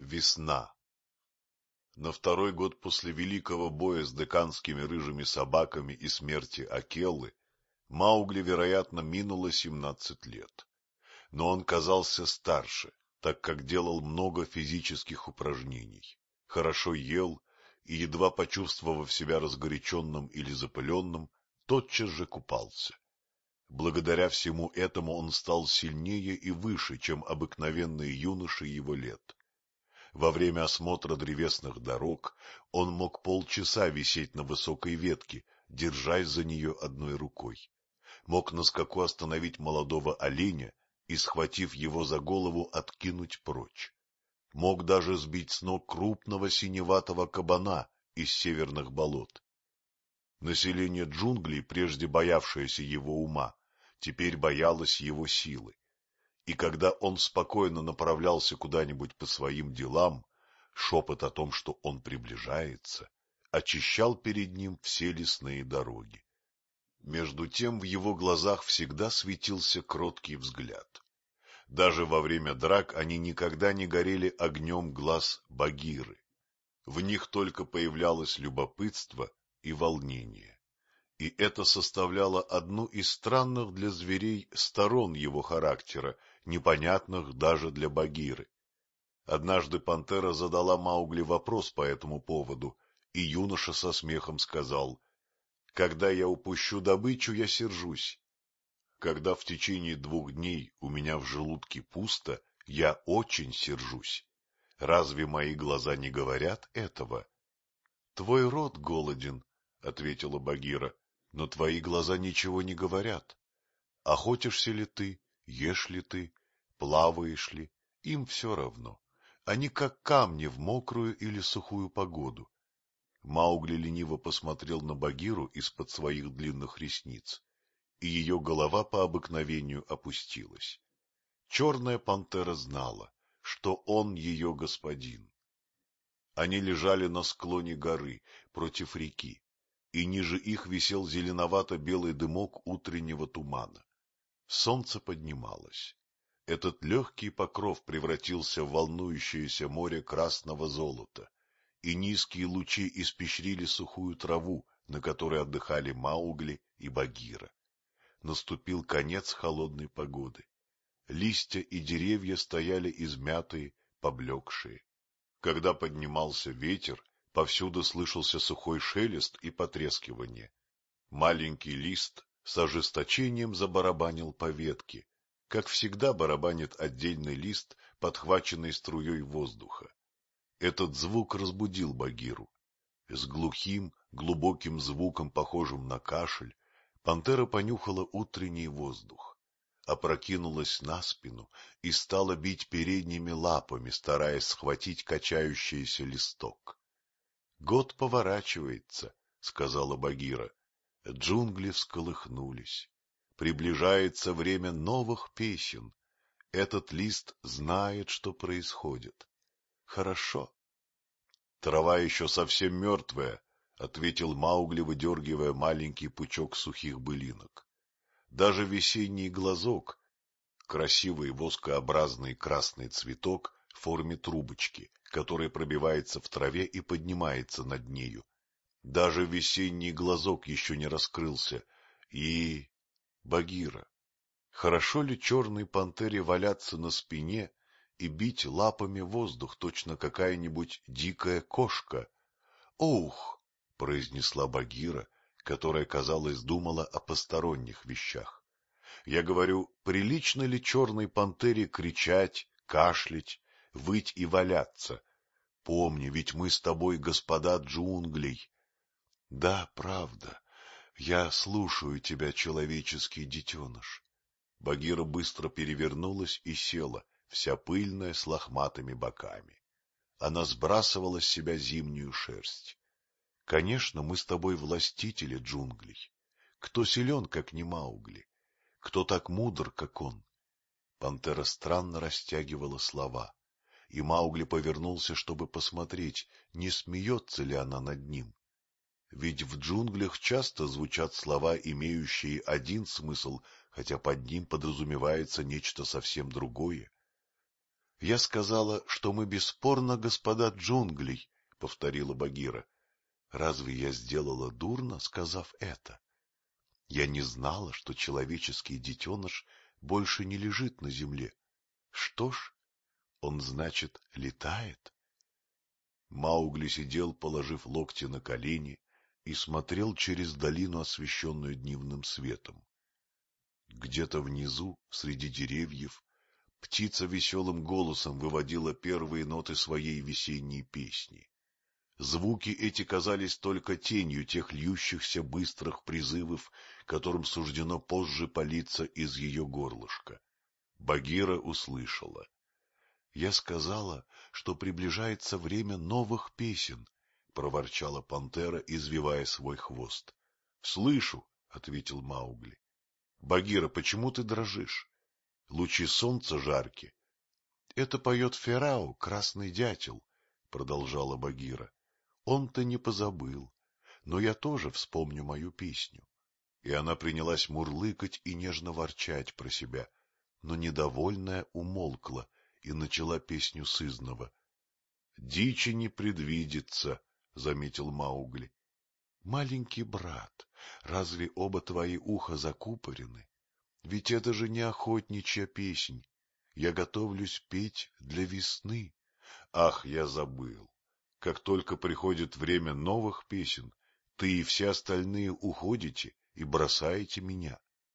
Весна. На второй год после великого боя с деканскими рыжими собаками и смерти Акеллы Маугли, вероятно, минуло 17 лет. Но он казался старше, так как делал много физических упражнений, хорошо ел и, едва почувствовав себя разгоряченным или запыленным, тотчас же купался. Благодаря всему этому он стал сильнее и выше, чем обыкновенные юноши его лет. Во время осмотра древесных дорог он мог полчаса висеть на высокой ветке, держась за нее одной рукой. Мог на скаку остановить молодого оленя и, схватив его за голову, откинуть прочь. Мог даже сбить с ног крупного синеватого кабана из северных болот. Население джунглей, прежде боявшееся его ума, теперь боялось его силы. И когда он спокойно направлялся куда-нибудь по своим делам, шепот о том, что он приближается, очищал перед ним все лесные дороги. Между тем в его глазах всегда светился кроткий взгляд. Даже во время драк они никогда не горели огнем глаз Багиры. В них только появлялось любопытство и волнение. И это составляло одну из странных для зверей сторон его характера, непонятных даже для Багиры. Однажды пантера задала Маугли вопрос по этому поводу, и юноша со смехом сказал: «Когда я упущу добычу, я сержусь. Когда в течение 2 дней у меня в желудке пусто, я очень сержусь. Разве мои глаза не говорят этого?» — Твой рот голоден, — ответила Багира, — но твои глаза ничего не говорят. Охотишься ли ты, ешь ли ты, плаваешь ли, им все равно. Они как камни в мокрую или сухую погоду. Маугли лениво посмотрел на Багиру из-под своих длинных ресниц, и ее голова по обыкновению опустилась. Черная пантера знала, что он ее господин. Они лежали на склоне горы, против реки, и ниже их висел зеленовато-белый дымок утреннего тумана. Солнце поднималось. Этот легкий покров превратился в волнующееся море красного золота, и низкие лучи испещрили сухую траву, на которой отдыхали Маугли и Багира. Наступил конец холодной погоды. Листья и деревья стояли измятые, поблекшие. Когда поднимался ветер, повсюду слышался сухой шелест и потрескивание. Маленький лист с ожесточением забарабанил по ветке, как всегда барабанит отдельный лист, подхваченный струей воздуха. Этот звук разбудил Багиру. С глухим, глубоким звуком, похожим на кашель, пантера понюхала утренний воздух, опрокинулась на спину и стала бить передними лапами, стараясь схватить качающийся листок. — Год поворачивается, — сказала Багира. Джунгли всколыхнулись. Приближается время новых песен. Этот лист знает, что происходит. Хорошо. Трава еще совсем мертвая, — ответил Маугли, выдергивая маленький пучок сухих былинок. Даже весенний глазок, красивый воскообразный красный цветок в форме трубочки, который пробивается в траве и поднимается над нею, даже весенний глазок еще не раскрылся. И... Багира, хорошо ли черной пантере валяться на спине и бить лапами воздух, точно какая-нибудь дикая кошка? — Ух! — произнесла Багира, которая, казалось, думала о посторонних вещах. — Я говорю, прилично ли черной пантере кричать, кашлять, выть и валяться? Помни, ведь мы с тобой господа джунглей. — Да, правда. Я слушаю тебя, человеческий детеныш. Багира быстро перевернулась и села, вся пыльная, с лохматыми боками. Она сбрасывала с себя зимнюю шерсть. Конечно, мы с тобой властители джунглей. Кто силен, как не Маугли? Кто так мудр, как он? Пантера странно растягивала слова, и Маугли повернулся, чтобы посмотреть, не смеется ли она над ним. Ведь в джунглях часто звучат слова, имеющие один смысл, хотя под ним подразумевается нечто совсем другое. — Я сказала, что мы бесспорно господа джунглей, — повторила Багира. — Разве я сделала дурно, сказав это? Я не знала, что человеческий детеныш больше не лежит на земле. Что ж, он, значит, летает? Маугли сидел, положив локти на колени, и смотрел через долину, освещенную дневным светом. Где-то внизу, среди деревьев, птица веселым голосом выводила первые ноты своей весенней песни. Звуки эти казались только тенью тех льющихся быстрых призывов, которым суждено позже палиться из ее горлышка. Багира услышала. — Я сказала, что приближается время новых песен, — проворчала пантера, извивая свой хвост. — Слышу, — ответил Маугли. — Багира, почему ты дрожишь? Лучи солнца жарки. — Это поет Ферау, красный дятел, — продолжала Багира. — Он-то не позабыл, но я тоже вспомню мою песню. И она принялась мурлыкать и нежно ворчать про себя, но недовольная умолкла и начала песню сызнова. — Дичи не предвидится, — заметил Маугли. — Маленький брат, разве оба твои уха закупорены? Ведь это же не охотничья песнь. Я готовлюсь петь для весны. Ах, я забыл. Как только приходит время новых песен, ты и все остальные уходите и бросаете меня.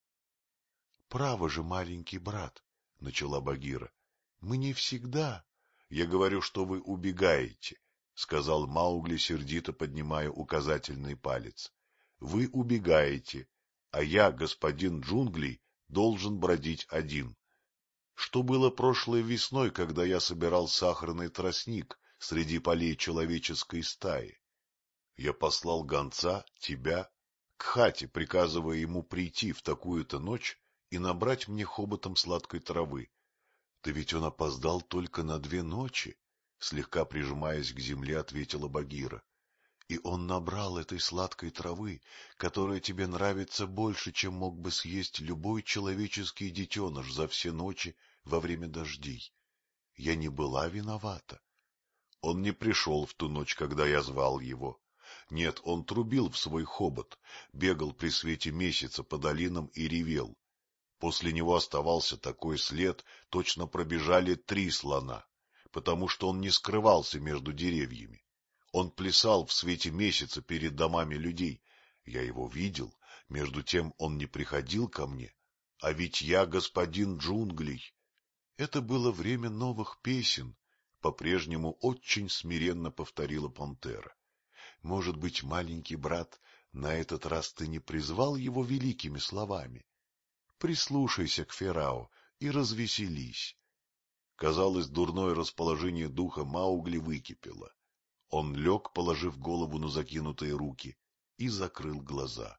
— Право же, маленький брат, — начала Багира, — мы не всегда. — Я говорю, что вы убегаете, — сказал Маугли, сердито поднимая указательный палец. — Вы убегаете, а я, господин джунглей, должен бродить один. Что было прошлой весной, когда я собирал сахарный тростник среди полей человеческой стаи? Я послал гонца, тебя, к хате, приказывая ему прийти в такую-то ночь и набрать мне хоботом сладкой травы. Да ведь он опоздал только на 2 ночи, — слегка прижимаясь к земле, ответила Багира. И он набрал этой сладкой травы, которая тебе нравится больше, чем мог бы съесть любой человеческий детеныш за все ночи во время дождей. Я не была виновата. Он не пришел в ту ночь, когда я звал его. Нет, он трубил в свой хобот, бегал при свете месяца по долинам и ревел. После него оставался такой след, точно пробежали 3 слона, потому что он не скрывался между деревьями. Он плясал в свете месяца перед домами людей. Я его видел, между тем он не приходил ко мне. А ведь я господин джунглей. Это было время новых песен, — по-прежнему очень смиренно повторила пантера. Может быть, маленький брат, на этот раз ты не призвал его великими словами? Прислушайся к Ферау и развеселись. Казалось, дурное расположение духа Маугли выкипело. Он лег, положив голову на закинутые руки, и закрыл глаза.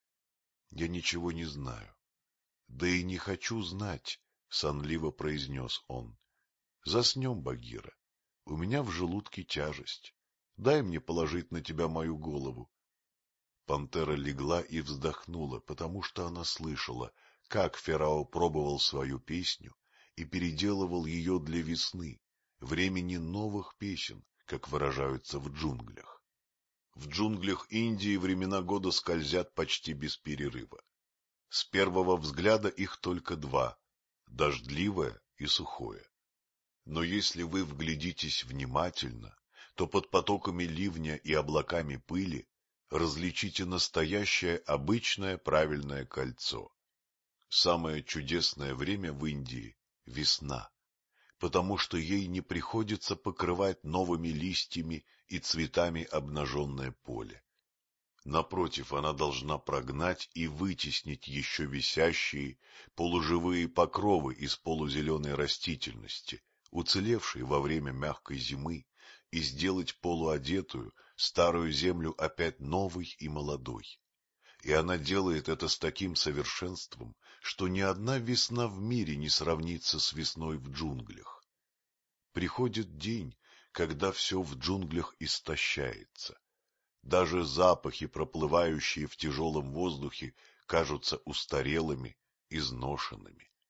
— Я ничего не знаю. — Да и не хочу знать, — сонливо произнес он. — Заснем, Багира. У меня в желудке тяжесть. Дай мне положить на тебя мою голову. Пантера легла и вздохнула, потому что она слышала, как Ферао пробовал свою песню и переделывал ее для весны, времени новых песен, как выражаются в джунглях. В джунглях Индии времена года скользят почти без перерыва. С первого взгляда их только 2 — дождливое и сухое. Но если вы вглядитесь внимательно, то под потоками ливня и облаками пыли различите настоящее обычное правильное кольцо. Самое чудесное время в Индии — весна, потому что ей не приходится покрывать новыми листьями и цветами обнаженное поле. Напротив, она должна прогнать и вытеснить еще висящие полуживые покровы из полузеленой растительности, уцелевшей во время мягкой зимы, и сделать полуодетую старую землю опять новой и молодой. И она делает это с таким совершенством, что ни одна весна в мире не сравнится с весной в джунглях. Приходит день, когда все в джунглях истощается. Даже запахи, проплывающие в тяжелом воздухе, кажутся устарелыми, изношенными.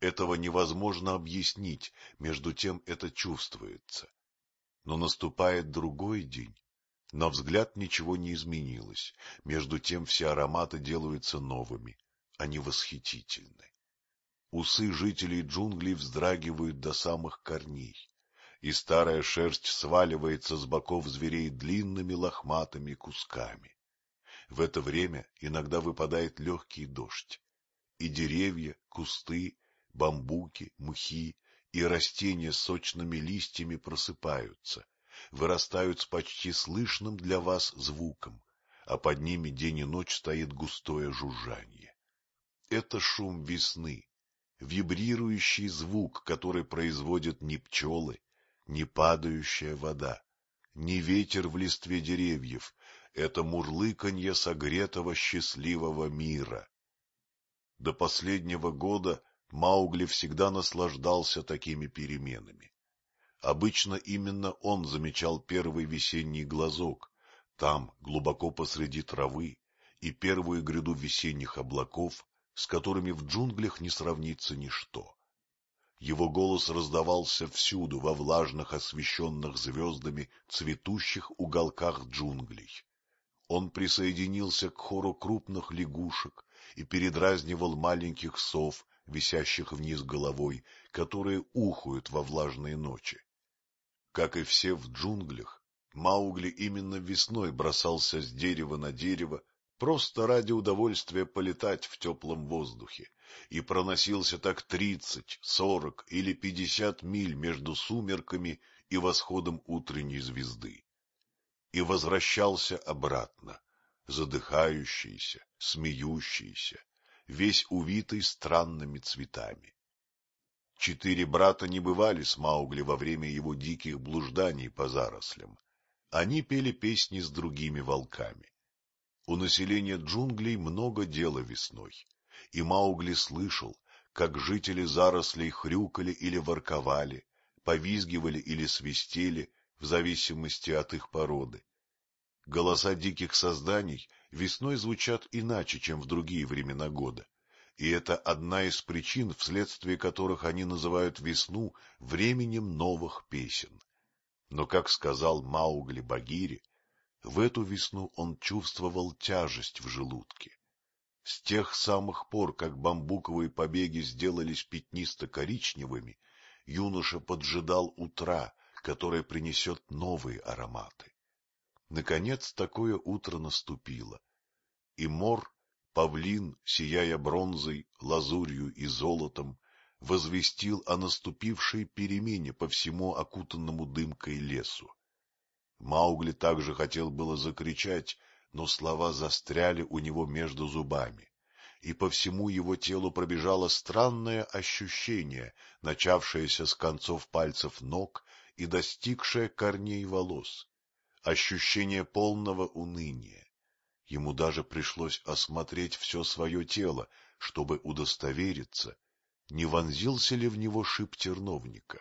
Этого невозможно объяснить, между тем это чувствуется. Но наступает другой день. На взгляд ничего не изменилось, между тем все ароматы делаются новыми, они восхитительны. Усы жителей джунглей вздрагивают до самых корней, и старая шерсть сваливается с боков зверей длинными лохматыми кусками. В это время иногда выпадает легкий дождь, и деревья, кусты, бамбуки, мхи и растения с сочными листьями просыпаются, вырастают с почти слышным для вас звуком, а под ними день и ночь стоит густое жужжание. Это шум весны, вибрирующий звук, который производят не пчелы, не падающая вода, не ветер в листве деревьев, это мурлыканье согретого счастливого мира. До последнего года Маугли всегда наслаждался такими переменами. Обычно именно он замечал первый весенний глазок, там, глубоко посреди травы, и первую гряду весенних облаков, с которыми в джунглях не сравнится ничто. Его голос раздавался всюду во влажных, освещенных звездами, цветущих уголках джунглей. Он присоединился к хору крупных лягушек и передразнивал маленьких сов, висящих вниз головой, которые ухают во влажные ночи. Как и все в джунглях, Маугли именно весной бросался с дерева на дерево, просто ради удовольствия полетать в теплом воздухе, и проносился так 30, 40 или 50 миль между сумерками и восходом утренней звезды. И возвращался обратно, задыхающийся, смеющийся, весь увитый странными цветами. 4 брата не бывали с Маугли во время его диких блужданий по зарослям. Они пели песни с другими волками. У населения джунглей много дела весной, и Маугли слышал, как жители зарослей хрюкали или ворковали, повизгивали или свистели, в зависимости от их породы. Голоса диких созданий весной звучат иначе, чем в другие времена года, и это одна из причин, вследствие которых они называют весну временем новых песен. Но, как сказал Маугли Багире, в эту весну он чувствовал тяжесть в желудке. С тех самых пор, как бамбуковые побеги сделались пятнисто-коричневыми, юноша поджидал утра, которое принесет новые ароматы. Наконец такое утро наступило, и Мор, павлин, сияя бронзой, лазурью и золотом, возвестил о наступившей перемене по всему окутанному дымкой лесу. Маугли также хотел было закричать, но слова застряли у него между зубами, и по всему его телу пробежало странное ощущение, начавшееся с концов пальцев ног и достигшее корней волос. Ощущение полного уныния. Ему даже пришлось осмотреть все свое тело, чтобы удостовериться, не вонзился ли в него шип терновника.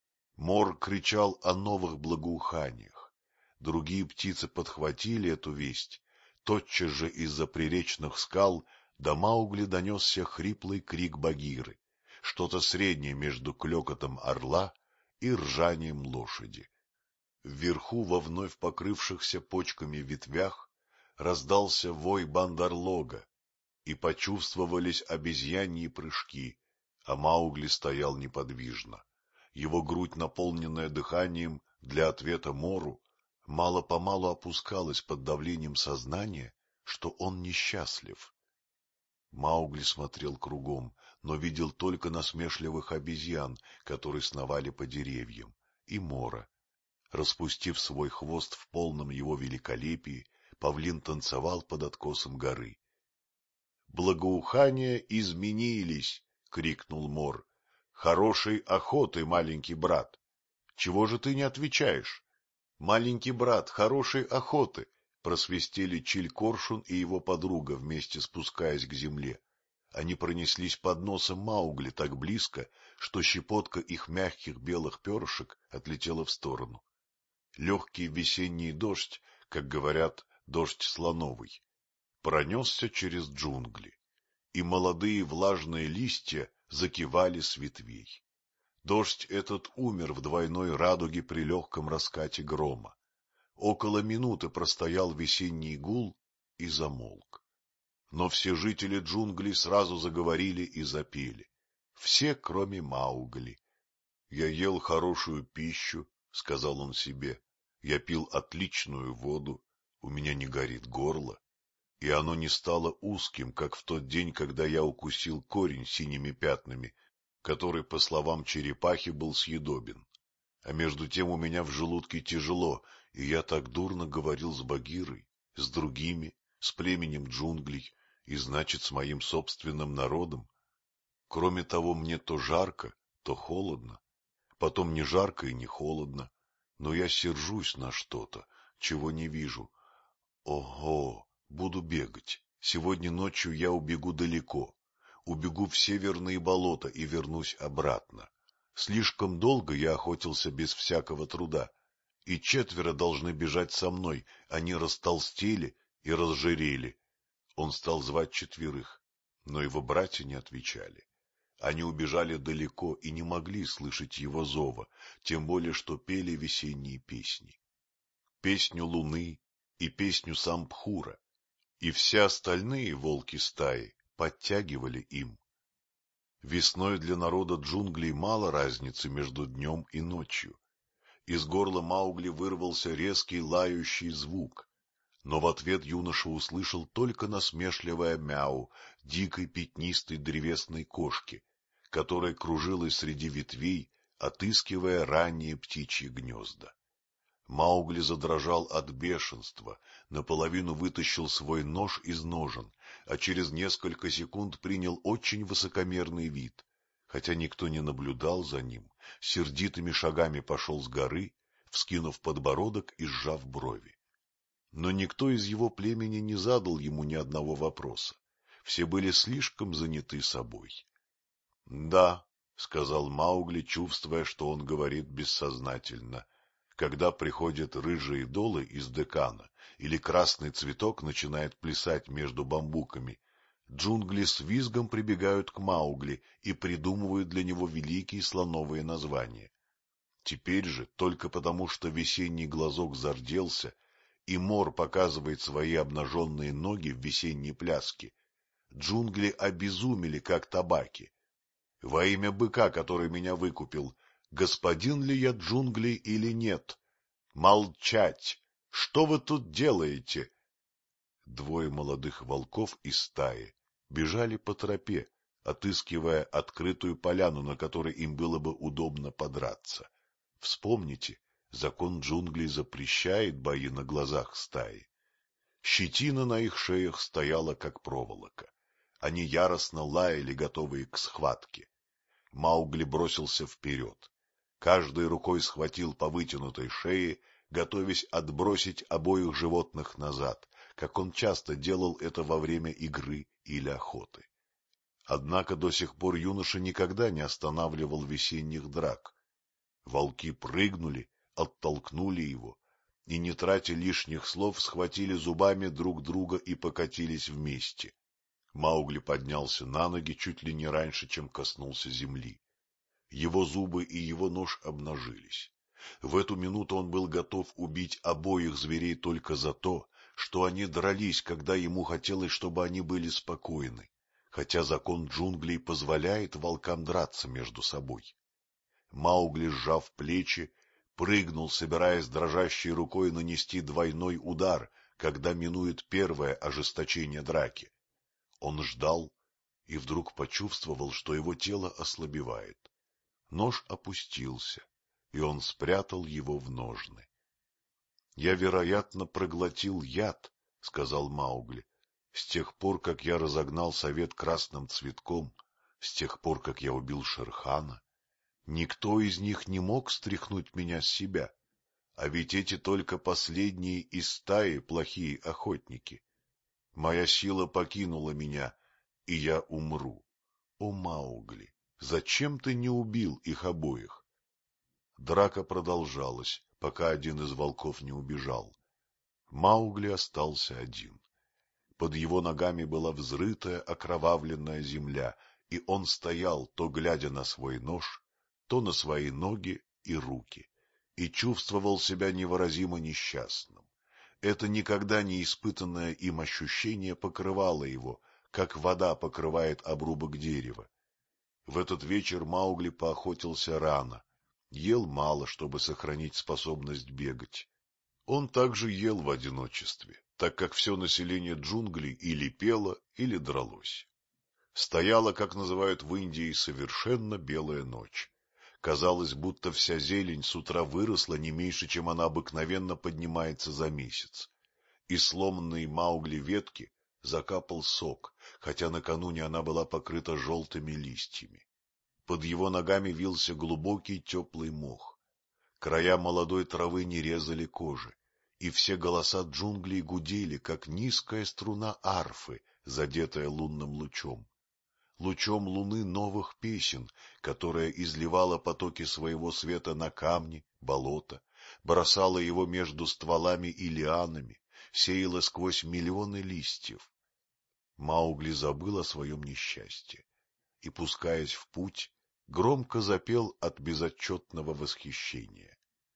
Мор кричал о новых благоуханиях. Другие птицы подхватили эту весть. Тотчас же из-за приречных скал до Маугли донесся хриплый крик Багиры, что-то среднее между клёкотом орла и ржанием лошади. Вверху, во вновь покрывшихся почками ветвях, раздался вой бандарлога, и почувствовались обезьяньи прыжки, а Маугли стоял неподвижно. Его грудь, наполненная дыханием для ответа Мору, мало-помалу опускалась под давлением сознания, что он несчастлив. Маугли смотрел кругом, но видел только насмешливых обезьян, которые сновали по деревьям, и Мора. Распустив свой хвост в полном его великолепии, павлин танцевал под откосом горы. — Благоухания изменились! — крикнул Мор. — Хорошей охоты, маленький брат! Чего же ты не отвечаешь? — Маленький брат, хорошей охоты! — просвистели Чиль-Коршун и его подруга, вместе спускаясь к земле. Они пронеслись под носом Маугли так близко, что щепотка их мягких белых перышек отлетела в сторону. Легкий весенний дождь, как говорят, дождь слоновый, пронесся через джунгли, и молодые влажные листья закивали с ветвей. Дождь этот умер в двойной радуге при легком раскате грома. Около минуты простоял весенний гул и замолк. Но все жители джунглей сразу заговорили и запели. Все, кроме Маугли. «Я ел хорошую пищу», — сказал он себе. «Я пил отличную воду, у меня не горит горло, и оно не стало узким, как в тот день, когда я укусил корень синими пятнами, который, по словам черепахи, был съедобен. А между тем у меня в желудке тяжело, и я так дурно говорил с Багирой, с другими, с племенем джунглей, и, значит, с моим собственным народом. Кроме того, мне то жарко, то холодно, потом не жарко и не холодно, но я сержусь на что-то, чего не вижу. Ого, буду бегать. Сегодня ночью я убегу далеко, убегу в северные болота и вернусь обратно. Слишком долго я охотился без всякого труда, и 4 должны бежать со мной, они растолстели и разжирели. Он стал звать 4, но его братья не отвечали. Они убежали далеко и не могли слышать его зова, тем более что пели весенние песни. Песню луны и песню Самбхура, и все остальные волки стаи подтягивали им. Весной для народа джунглей мало разницы между днем и ночью. Из горла Маугли вырвался резкий лающий звук, но в ответ юноша услышал только насмешливое мяу дикой пятнистой древесной кошки, которая кружилась среди ветвей, отыскивая ранние птичьи гнезда. Маугли задрожал от бешенства, наполовину вытащил свой нож из ножен, а через несколько секунд принял очень высокомерный вид. Хотя никто не наблюдал за ним, сердитыми шагами пошел с горы, вскинув подбородок и сжав брови. Но никто из его племени не задал ему ни одного вопроса. Все были слишком заняты собой. — Да, — сказал Маугли, чувствуя, что он говорит бессознательно, — когда приходят рыжие долы из Декана или красный цветок начинает плясать между бамбуками, джунгли с визгом прибегают к Маугли и придумывают для него великие слоновые названия. Теперь же, только потому, что весенний глазок зарделся, и мор показывает свои обнаженные ноги в весенней пляске, джунгли обезумели, как табаки. Во имя быка, который меня выкупил, господин ли я джунглей или нет? Молчать! Что вы тут делаете? 2 молодых волков из стаи бежали по тропе, отыскивая открытую поляну, на которой им было бы удобно подраться. Вспомните, закон джунглей запрещает бои на глазах стаи. Щетина на их шеях стояла, как проволока. Они яростно лаяли, готовые к схватке. Маугли бросился вперед. Каждой рукой схватил по вытянутой шее, готовясь отбросить обоих животных назад, как он часто делал это во время игры или охоты. Однако до сих пор юноша никогда не останавливал весенних драк. Волки прыгнули, оттолкнули его и, не тратя лишних слов, схватили зубами друг друга и покатились вместе. Маугли поднялся на ноги чуть ли не раньше, чем коснулся земли. Его зубы и его нож обнажились. В эту минуту он был готов убить обоих зверей только за то, что они дрались, когда ему хотелось, чтобы они были спокойны, хотя закон джунглей позволяет волкам драться между собой. Маугли, сжав плечи, прыгнул, собираясь дрожащей рукой нанести двойной удар, когда минует первое ожесточение драки. Он ждал и вдруг почувствовал, что его тело ослабевает. Нож опустился, и он спрятал его в ножны. — Я, вероятно, проглотил яд, — сказал Маугли, — с тех пор, как я разогнал совет красным цветком, с тех пор, как я убил Шерхана. Никто из них не мог стряхнуть меня с себя, а ведь эти только последние из стаи плохие охотники. Моя сила покинула меня, и я умру. О, Маугли, зачем ты не убил их обоих? Драка продолжалась, пока один из волков не убежал. Маугли остался один. Под его ногами была взрытая окровавленная земля, и он стоял, то глядя на свой нож, то на свои ноги и руки, и чувствовал себя невыразимо несчастным. Это никогда не испытанное им ощущение покрывало его, как вода покрывает обрубок дерева. В этот вечер Маугли поохотился рано, ел мало, чтобы сохранить способность бегать. Он также ел в одиночестве, так как все население джунглей или пело, или дралось. Стояла, как называют в Индии, совершенно белая ночь. Казалось, будто вся зелень с утра выросла не меньше, чем она обыкновенно поднимается за месяц. И сломанные Маугли ветки закапал сок, хотя накануне она была покрыта желтыми листьями. Под его ногами вился глубокий теплый мох. Края молодой травы не резали кожи, и все голоса джунглей гудели, как низкая струна арфы, задетая лунным лучом. Лучом луны новых песен, которая изливала потоки своего света на камни, болота, бросала его между стволами и лианами, сеяла сквозь миллионы листьев. Маугли забыл о своем несчастье и, пускаясь в путь, громко запел от безотчетного восхищения.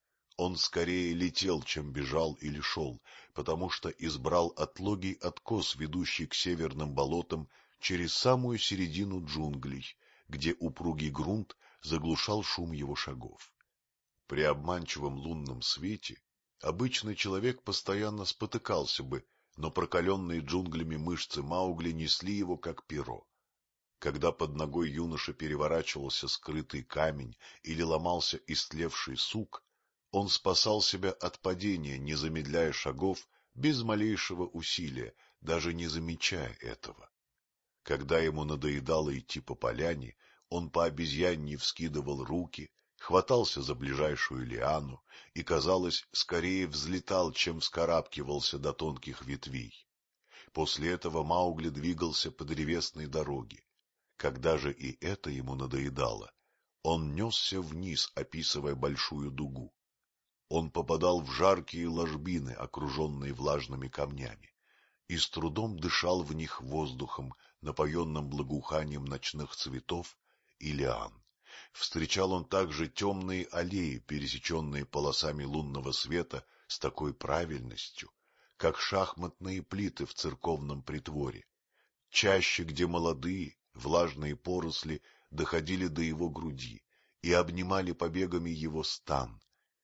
Он скорее летел, чем бежал или шел, потому что избрал отлогий откос, ведущий к северным болотам через самую середину джунглей, где упругий грунт заглушал шум его шагов. При обманчивом лунном свете обычный человек постоянно спотыкался бы, но прокаленные джунглями мышцы Маугли несли его как перо. Когда под ногой юноши переворачивался скрытый камень или ломался истлевший сук, он спасал себя от падения, не замедляя шагов, без малейшего усилия, даже не замечая этого. Когда ему надоедало идти по поляне, он по обезьяньи вскидывал руки, хватался за ближайшую лиану и, казалось, скорее взлетал, чем вскарабкивался до тонких ветвей. После этого Маугли двигался по древесной дороге. Когда же и это ему надоедало, он несся вниз, описывая большую дугу. Он попадал в жаркие ложбины, окруженные влажными камнями, и с трудом дышал в них воздухом, напоенным благоуханием ночных цветов и лиан. Встречал он также темные аллеи, пересеченные полосами лунного света с такой правильностью, как шахматные плиты в церковном притворе. Чаще, где молодые, влажные поросли доходили до его груди и обнимали побегами его стан.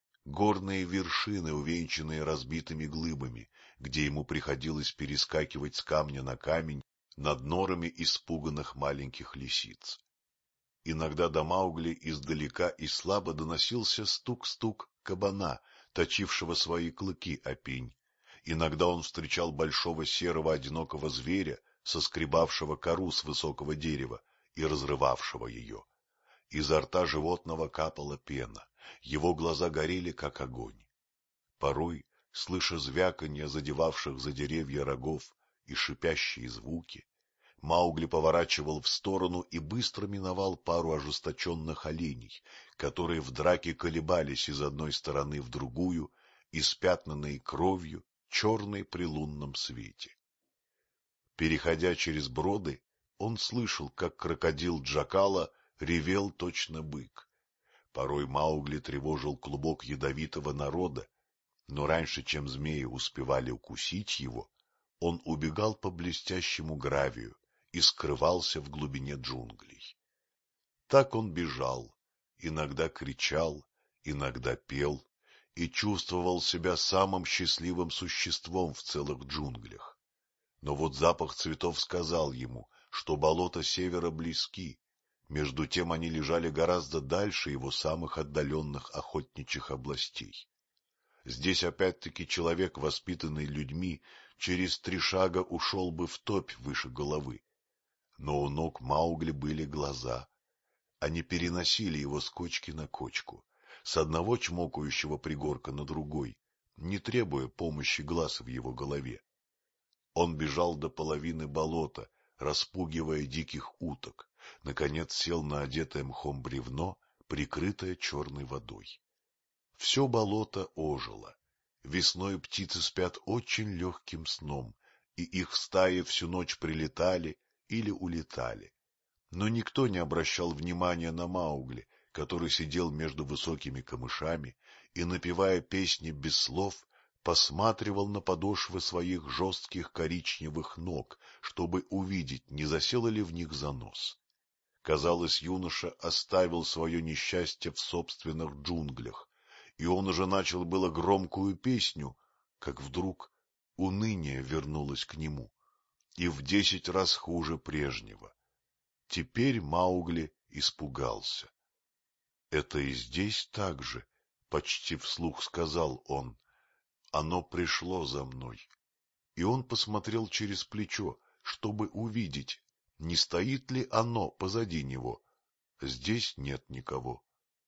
Горные вершины, увенчанные разбитыми глыбами, где ему приходилось перескакивать с камня на камень над норами испуганных маленьких лисиц. Иногда до Маугли издалека и слабо доносился стук-стук кабана, точившего свои клыки о пень. Иногда он встречал большого серого одинокого зверя, соскребавшего кору с высокого дерева и разрывавшего ее. Изо рта животного капала пена, его глаза горели, как огонь. Порой, слыша звяканье задевавших за деревья рогов и шипящие звуки, Маугли поворачивал в сторону и быстро миновал пару ожесточенных оленей, которые в драке колебались из одной стороны в другую, испятнанные кровью, черной при лунном свете. Переходя через броды, он слышал, как крокодил Джакала ревел точно бык. Порой Маугли тревожил клубок ядовитого народа, но раньше, чем змеи успевали укусить его, он убегал по блестящему гравию и скрывался в глубине джунглей. Так он бежал, иногда кричал, иногда пел и чувствовал себя самым счастливым существом в целых джунглях. Но вот запах цветов сказал ему, что болота севера близки, между тем они лежали гораздо дальше его самых отдаленных охотничьих областей. Здесь опять-таки человек, воспитанный людьми, через 3 шага ушел бы в топь выше головы. Но у ног Маугли были глаза. Они переносили его с кочки на кочку, с одного чмокающего пригорка на другой, не требуя помощи глаз в его голове. Он бежал до половины болота, распугивая диких уток, наконец сел на одетое мхом бревно, прикрытое черной водой. Все болото ожило. Весной птицы спят очень легким сном, и их стаи всю ночь прилетали или улетали. Но никто не обращал внимания на Маугли, который сидел между высокими камышами и, напевая песни без слов, посматривал на подошвы своих жестких коричневых ног, чтобы увидеть, не засела ли в них занос. Казалось, юноша оставил свое несчастье в собственных джунглях, и он уже начал было громкую песню, как вдруг уныние вернулось к нему, и в 10 раз хуже прежнего. Теперь Маугли испугался. — Это и здесь так же, — почти вслух сказал он. — Оно пришло за мной. И он посмотрел через плечо, чтобы увидеть, не стоит ли оно позади него. Здесь нет никого.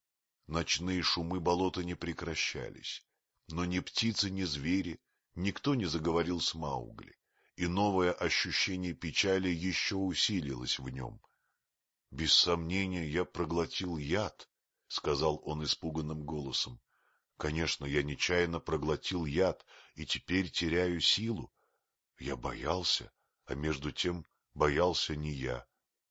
Ночные шумы болота не прекращались, но ни птицы, ни звери, никто не заговорил с Маугли, и новое ощущение печали еще усилилось в нем. — Без сомнения, я проглотил яд, — сказал он испуганным голосом. — Конечно, я нечаянно проглотил яд и теперь теряю силу. Я боялся, а между тем боялся не я.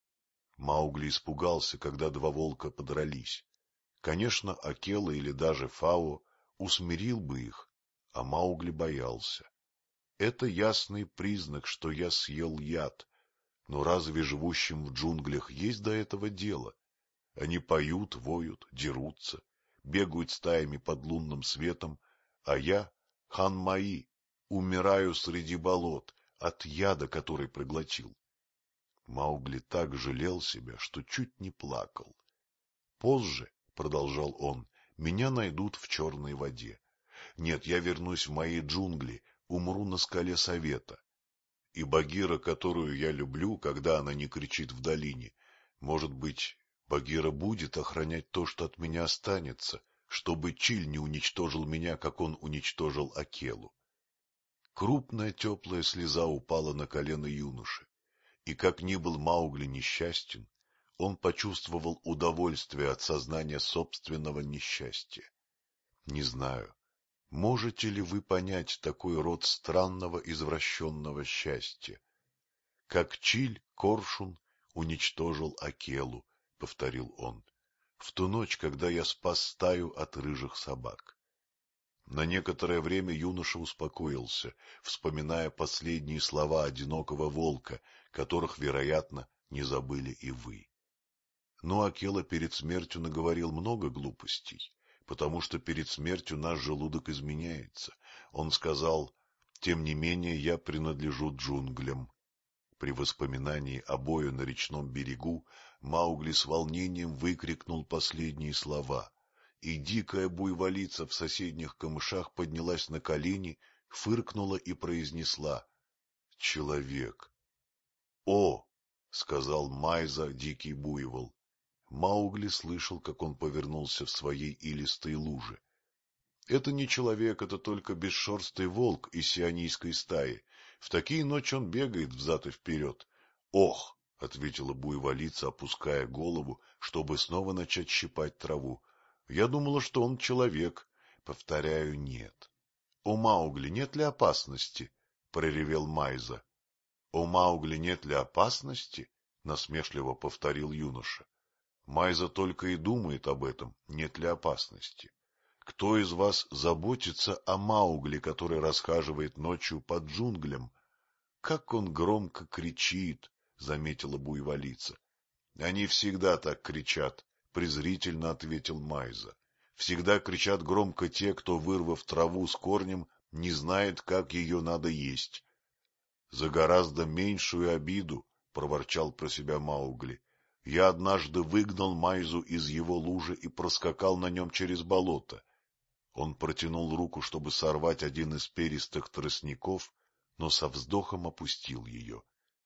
Маугли испугался, когда два волка подрались. Конечно, Акела или даже Фао усмирил бы их, а Маугли боялся. Это ясный признак, что я съел яд. Но разве живущим в джунглях есть до этого дело? Они поют, воют, дерутся, бегают стаями под лунным светом, а я, хан Маи, умираю среди болот от яда, который проглотил. Маугли так жалел себя, что чуть не плакал. Позже, — продолжал он, — меня найдут в черной воде. Нет, я вернусь в мои джунгли, умру на скале Совета. И Багира, которую я люблю, когда она не кричит в долине, может быть, Багира будет охранять то, что от меня останется, чтобы Чиль не уничтожил меня, как он уничтожил Акелу. Крупная теплая слеза упала на колено юноши, и как ни был Маугли несчастен, он почувствовал удовольствие от сознания собственного несчастья. Не знаю, можете ли вы понять такой род странного извращенного счастья? Как Чиль, Коршун, уничтожил Акелу, — повторил он, — в ту ночь, когда я спас стаю от рыжих собак. На некоторое время юноша успокоился, вспоминая последние слова одинокого волка, которых, вероятно, не забыли и вы. Но Акела перед смертью наговорил много глупостей, потому что перед смертью наш желудок изменяется. Он сказал: «Тем не менее я принадлежу джунглям». При воспоминании о бою на речном берегу Маугли с волнением выкрикнул последние слова, и дикая буйволица в соседних камышах поднялась на колени, фыркнула и произнесла: «Человек». «О!» — сказал Майза, дикий буйвол. Маугли слышал, как он повернулся в своей илистой луже. Это не человек, это только бесшерстый волк из сионийской стаи. В такие ночи он бегает взад и вперед. — Ох! — ответила буйволица, опуская голову, чтобы снова начать щипать траву. — Я думала, что он человек. Повторяю, нет. — У Маугли нет ли опасности? — проревел Майза. — У Маугли нет ли опасности? — насмешливо повторил юноша. Майза только и думает об этом, нет ли опасности. Кто из вас заботится о Маугли, который расхаживает ночью по джунглям? Как он громко кричит, — заметила буйволица. — Они всегда так кричат, — презрительно ответил Майза. Всегда кричат громко те, кто, вырвав траву с корнем, не знает, как ее надо есть. — За гораздо меньшую обиду, — проворчал про себя Маугли, — я однажды выгнал Майзу из его лужи и проскакал на нем через болото. Он протянул руку, чтобы сорвать один из перистых тростников, но со вздохом опустил ее.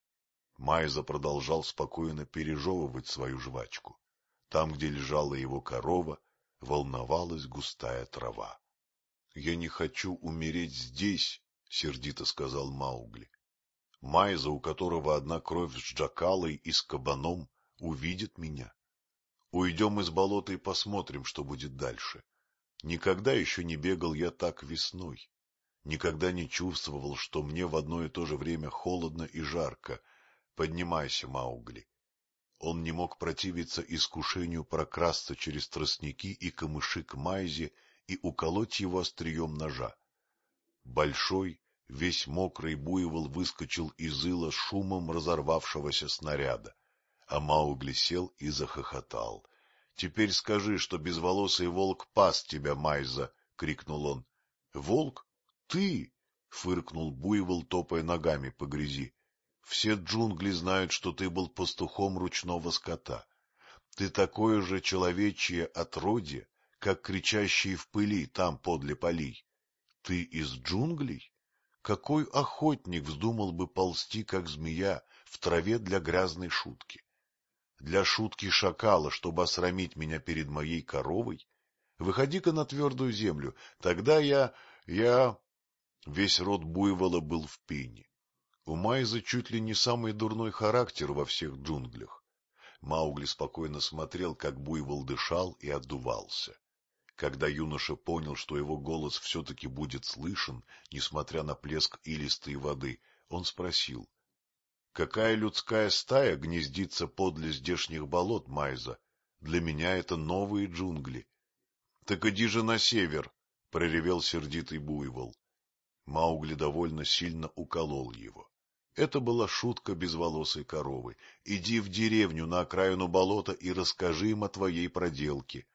Майза продолжал спокойно пережевывать свою жвачку. Там, где лежала его корова, волновалась густая трава. — Я не хочу умереть здесь, — сердито сказал Маугли. Майза, у которого одна кровь с джакалой и с кабаном, увидит меня. Уйдем из болота и посмотрим, что будет дальше. Никогда еще не бегал я так весной. Никогда не чувствовал, что мне в одно и то же время холодно и жарко. Поднимайся, Маугли. Он не мог противиться искушению прокрасться через тростники и камыши к Майзе и уколоть его острием ножа. Большой, весь мокрый буйвол выскочил из ила с шумом разорвавшегося снаряда, а Маугли сел и захохотал. — Теперь скажи, что безволосый волк пас тебя, Майза! — крикнул он. — Волк? Ты? — фыркнул буйвол, топая ногами по грязи. — Все джунгли знают, что ты был пастухом ручного скота. Ты такое же человечье отродье, как кричащие в пыли там подле полей. Ты из джунглей? Какой охотник вздумал бы ползти, как змея, в траве для грязной шутки? Для шутки шакала, чтобы осрамить меня перед моей коровой? Выходи-ка на твердую землю, тогда я... Весь род буйвола был в пене. У Майзы чуть ли не самый дурной характер во всех джунглях. Маугли спокойно смотрел, как буйвол дышал и отдувался. Когда юноша понял, что его голос все-таки будет слышен, несмотря на плеск илистой воды, он спросил: — Какая людская стая гнездится подле здешних болот, Майза? Для меня это новые джунгли. — Так иди же на север! — проревел сердитый буйвол. Маугли довольно сильно уколол его. Это была шутка безволосой коровы. Иди в деревню на окраину болота и расскажи им о твоей проделке.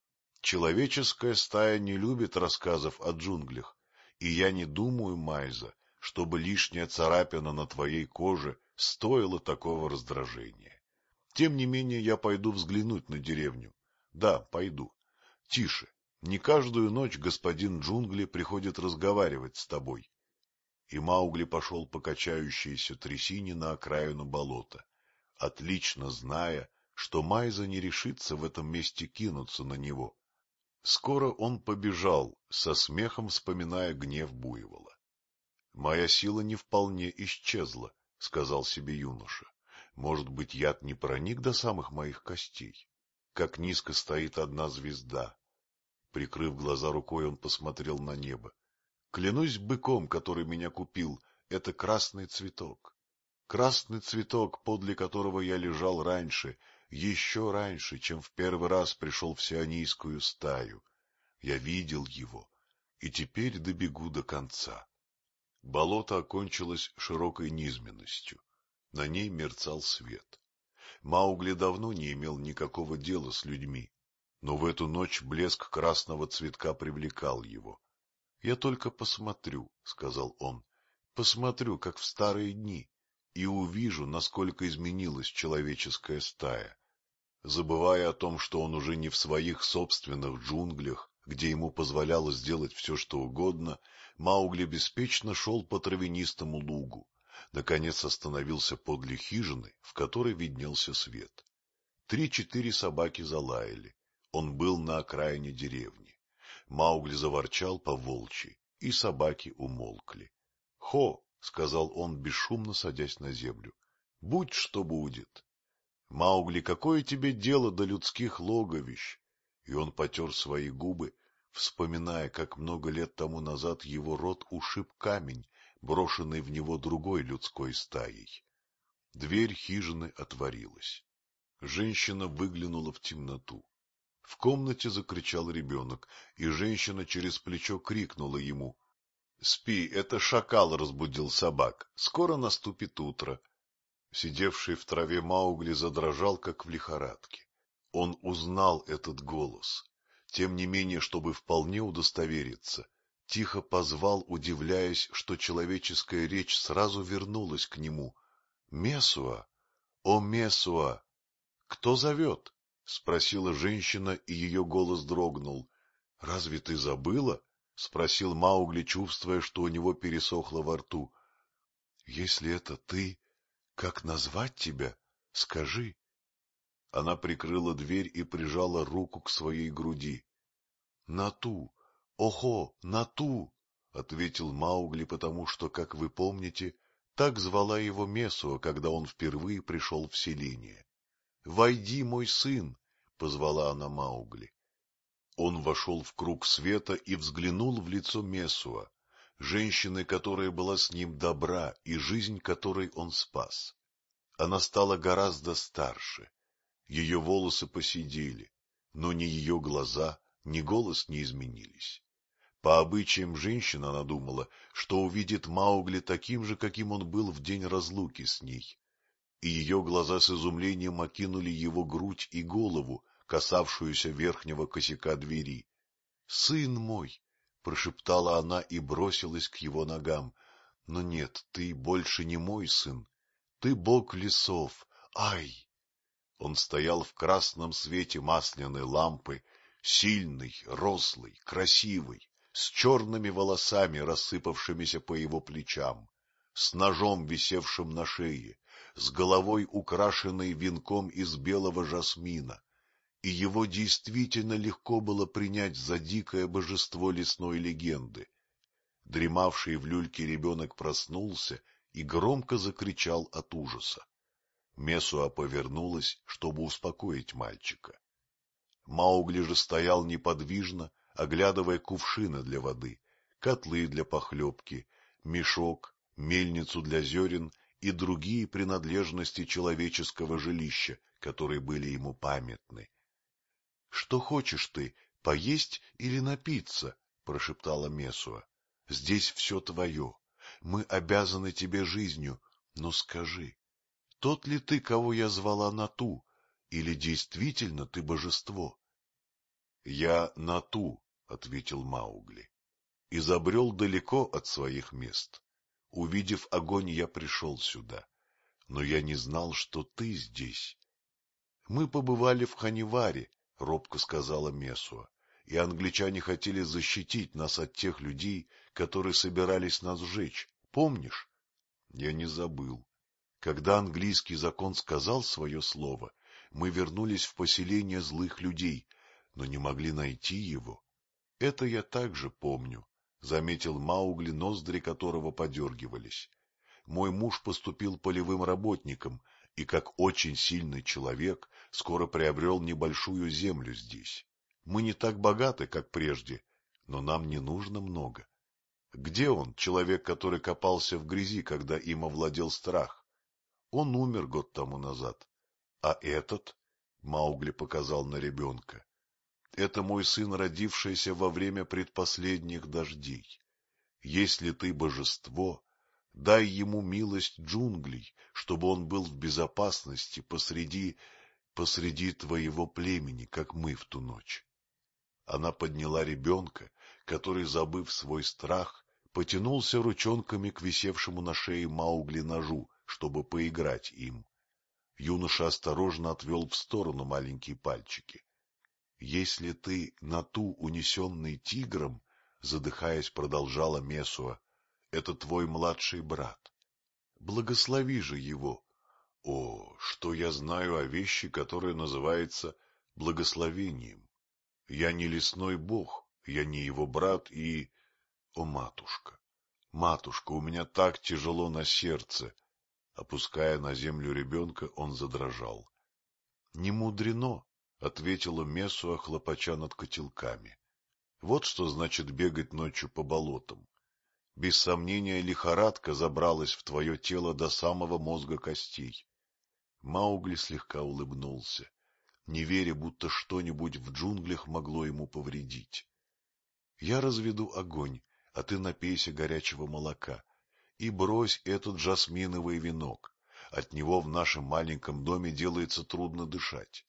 Человеческая стая не любит рассказов о джунглях, и я не думаю, Майза, чтобы лишняя царапина на твоей коже стоила такого раздражения. Тем не менее я пойду взглянуть на деревню. Да, пойду. Тише, не каждую ночь господин джунгли приходит разговаривать с тобой. И Маугли пошел по качающейся трясине на окраину болота, отлично зная, что Майза не решится в этом месте кинуться на него. Скоро он побежал, со смехом вспоминая гнев буйвола. — Моя сила не вполне исчезла, — сказал себе юноша. — Может быть, яд не проник до самых моих костей? Как низко стоит одна звезда! Прикрыв глаза рукой, он посмотрел на небо. Клянусь быком, который меня купил, это красный цветок. Красный цветок, подле которого я лежал раньше, еще раньше, чем в первый раз пришел в сионийскую стаю. Я видел его, и теперь добегу до конца. Болото окончилось широкой низменностью. На ней мерцал свет. Маугли давно не имел никакого дела с людьми, но в эту ночь блеск красного цветка привлекал его. — Я только посмотрю, — сказал он, — посмотрю, как в старые дни, и увижу, насколько изменилась человеческая стая. Забывая о том, что он уже не в своих собственных джунглях, где ему позволялось сделать все, что угодно, Маугли беспечно шел по травянистому лугу. Наконец остановился подле хижины, в которой виднелся свет. 3-4 собаки залаяли. Он был на окраине деревни. Маугли заворчал по-волчьи, и собаки умолкли. — Хо! — сказал он, бесшумно садясь на землю. — Будь что будет. — Маугли, какое тебе дело до людских логовищ? И он потер свои губы, вспоминая, как много лет тому назад его рот ушиб камень, брошенный в него другой людской стаей. Дверь хижины отворилась. Женщина выглянула в темноту. В комнате закричал ребенок, и женщина через плечо крикнула ему: — Спи, это шакал разбудил собак, скоро наступит утро. Сидевший в траве Маугли задрожал, как в лихорадке. Он узнал этот голос. Тем не менее, чтобы вполне удостовериться, тихо позвал, удивляясь, что человеческая речь сразу вернулась к нему. — Месуа! О, Месуа! Кто зовет? — спросила женщина, и ее голос дрогнул. — Разве ты забыла? — спросил Маугли, чувствуя, что у него пересохло во рту. — Если это ты, как назвать тебя? Скажи. Она прикрыла дверь и прижала руку к своей груди. — Нату! Охо! Нату! — ответил Маугли, потому что, как вы помните, так звала его Месуа, когда он впервые пришел в селение. — Войди, мой сын! — позвала она Маугли. Он вошел в круг света и взглянул в лицо Месуа, женщины, которая была с ним добра и жизнь которой он спас. Она стала гораздо старше, Ее волосы поседели, но ни ее глаза, ни голос не изменились. По обычаям женщин она думала, что увидит Маугли таким же, каким он был в день разлуки с ней. И ее глаза с изумлением окинули его грудь и голову, касавшуюся верхнего косяка двери. — Сын мой! — прошептала она и бросилась к его ногам. — Но нет, ты больше не мой сын. Ты бог лесов. Ай! Он стоял в красном свете масляной лампы, сильный, рослый, красивый, с черными волосами, рассыпавшимися по его плечам, с ножом, висевшим на шее, с головой, украшенной венком из белого жасмина, и его действительно легко было принять за дикое божество лесной легенды. Дремавший в люльке ребенок проснулся и громко закричал от ужаса. Месуа повернулась, чтобы успокоить мальчика. Маугли же стоял неподвижно, оглядывая кувшины для воды, котлы для похлебки, мешок, мельницу для зерен и другие принадлежности человеческого жилища, которые были ему памятны. — Что хочешь ты, поесть или напиться? — прошептала Месуа. — Здесь все твое. Мы обязаны тебе жизнью, но скажи, тот ли ты, кого я звала Нату, или действительно ты божество? — Я Нату, — ответил Маугли, и забрел далеко от своих мест. Увидев огонь, я пришел сюда, но я не знал, что ты здесь. — Мы побывали в Ханиваре, — робко сказала Месуа, — и англичане хотели защитить нас от тех людей, которые собирались нас сжечь. Помнишь? Я не забыл. Когда английский закон сказал свое слово, мы вернулись в поселение злых людей, но не могли найти его. — Это я также помню, — заметил Маугли, ноздри которого подергивались. Мой муж поступил полевым работником и, как очень сильный человек, скоро приобрел небольшую землю здесь. Мы не так богаты, как прежде, но нам не нужно много. Где он, человек, который копался в грязи, когда им овладел страх? Он умер год тому назад. А этот, — Маугли показал на ребенка, — это мой сын, родившийся во время предпоследних дождей. Если ты божество, дай ему милость джунглей, чтобы он был в безопасности посреди твоего племени, как мы в ту ночь. Она подняла ребенка, который, забыв свой страх, потянулся ручонками к висевшему на шее Маугли ножу, чтобы поиграть им. Юноша осторожно отвел в сторону маленькие пальчики. — Если ты Нату, унесенный тигром, — задыхаясь, продолжала Месуа, — это твой младший брат. Благослови же его. О, что я знаю о вещи, которая называется благословением. Я не лесной бог, я не его брат и... О, матушка, матушка, у меня так тяжело на сердце. Опуская на землю ребенка, он задрожал. — Не мудрено, — ответила Месуа, хлопача над котелками. — Вот что значит бегать ночью по болотам. Без сомнения, лихорадка забралась в твое тело до самого мозга костей. Маугли слегка улыбнулся, не веря, будто что-нибудь в джунглях могло ему повредить. — Я разведу огонь, а ты напейся горячего молока и брось этот жасминовый венок. От него в нашем маленьком доме делается трудно дышать.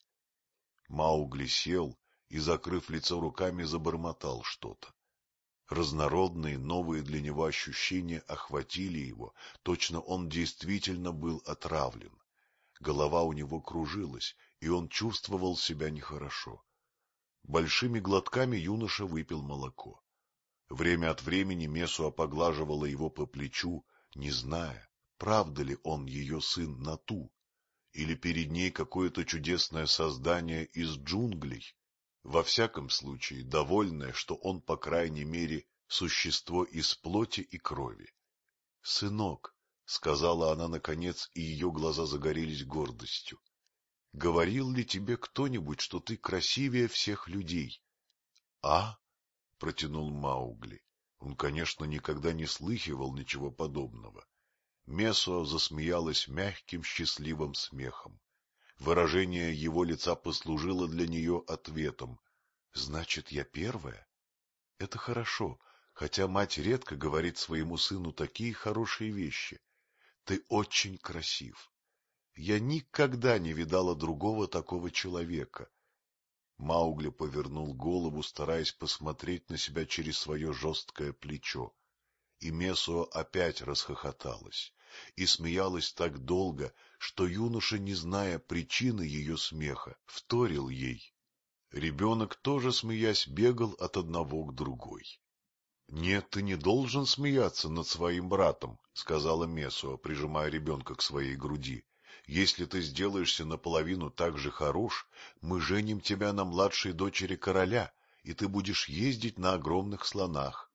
Маугли сел и, закрыв лицо руками, забормотал что-то. Разнородные, новые для него ощущения охватили его, точно он действительно был отравлен. Голова у него кружилась, и он чувствовал себя нехорошо. Большими глотками юноша выпил молоко. Время от времени Месуа поглаживала его по плечу, не зная, правда ли он ее сын Нату, или перед ней какое-то чудесное создание из джунглей, во всяком случае довольная, что он, по крайней мере, существо из плоти и крови. — Сынок, — сказала она наконец, и ее глаза загорелись гордостью, — говорил ли тебе кто-нибудь, что ты красивее всех людей? — А? — протянул Маугли. Он, конечно, никогда не слыхивал ничего подобного. Месуа засмеялась мягким, счастливым смехом. Выражение его лица послужило для нее ответом. — Значит, я первая? Это хорошо, хотя мать редко говорит своему сыну такие хорошие вещи. Ты очень красив. Я никогда не видала другого такого человека. Маугли повернул голову, стараясь посмотреть на себя через свое жесткое плечо. И Мессуа опять расхохоталась, и смеялась так долго, что юноша, не зная причины ее смеха, вторил ей. Ребенок тоже, смеясь, бегал от одного к другой. — Нет, ты не должен смеяться над своим братом, — сказала Мессуа, прижимая ребенка к своей груди. — Если ты сделаешься наполовину так же хорош, мы женим тебя на младшей дочери короля, и ты будешь ездить на огромных слонах.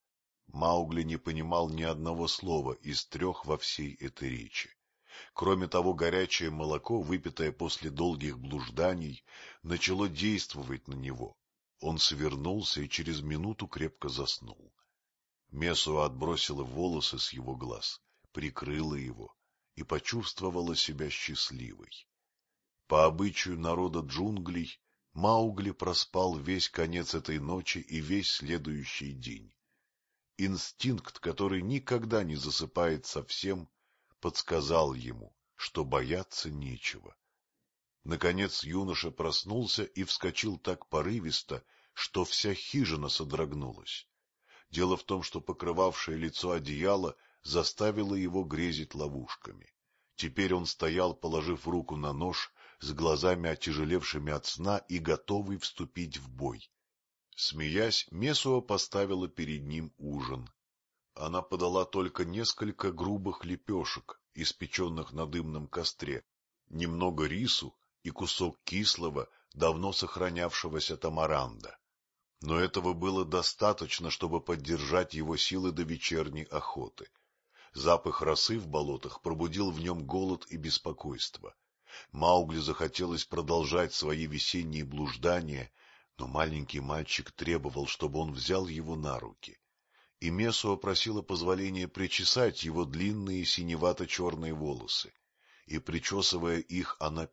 Маугли не понимал ни одного слова из 3 во всей этой речи. Кроме того, горячее молоко, выпитое после долгих блужданий, начало действовать на него. Он свернулся и через минуту крепко заснул. Мессуа отбросила волосы с его глаз, прикрыла его и почувствовала себя счастливой. По обычаю народа джунглей, Маугли проспал весь конец этой ночи и весь следующий день. Инстинкт, который никогда не засыпает совсем, подсказал ему, что бояться нечего. Наконец юноша проснулся и вскочил так порывисто, что вся хижина содрогнулась. Дело в том, что покрывавшее лицо одеяло заставило его грезить ловушками. Теперь он стоял, положив руку на нож, с глазами отяжелевшими от сна и готовый вступить в бой. Смеясь, Мессуа поставила перед ним ужин. Она подала только несколько грубых лепешек, испеченных на дымном костре, немного рису и кусок кислого, давно сохранявшегося тамаранда. Но этого было достаточно, чтобы поддержать его силы до вечерней охоты. Запах росы в болотах пробудил в нем голод и беспокойство. Маугли захотелось продолжать свои весенние блуждания, но маленький мальчик требовал, чтобы он взял его на руки. И Мессуа просила позволения причесать его длинные синевато-черные волосы. И, причесывая их, она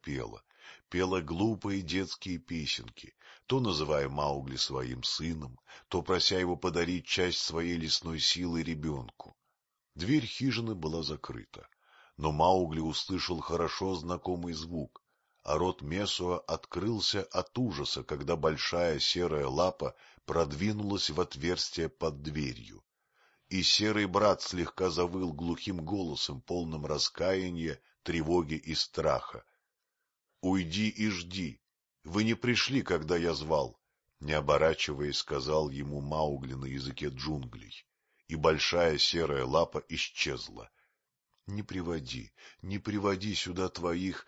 пела глупые детские песенки, то называя Маугли своим сыном, то прося его подарить часть своей лесной силы ребенку. Дверь хижины была закрыта, но Маугли услышал хорошо знакомый звук, а рот Мессуа открылся от ужаса, когда большая серая лапа продвинулась в отверстие под дверью. И серый брат слегка завыл глухим голосом, полным раскаяния, тревоги и страха. — Уйди и жди. Вы не пришли, когда я звал, — не оборачиваясь, сказал ему Маугли на языке джунглей, и большая серая лапа исчезла. — Не приводи сюда твоих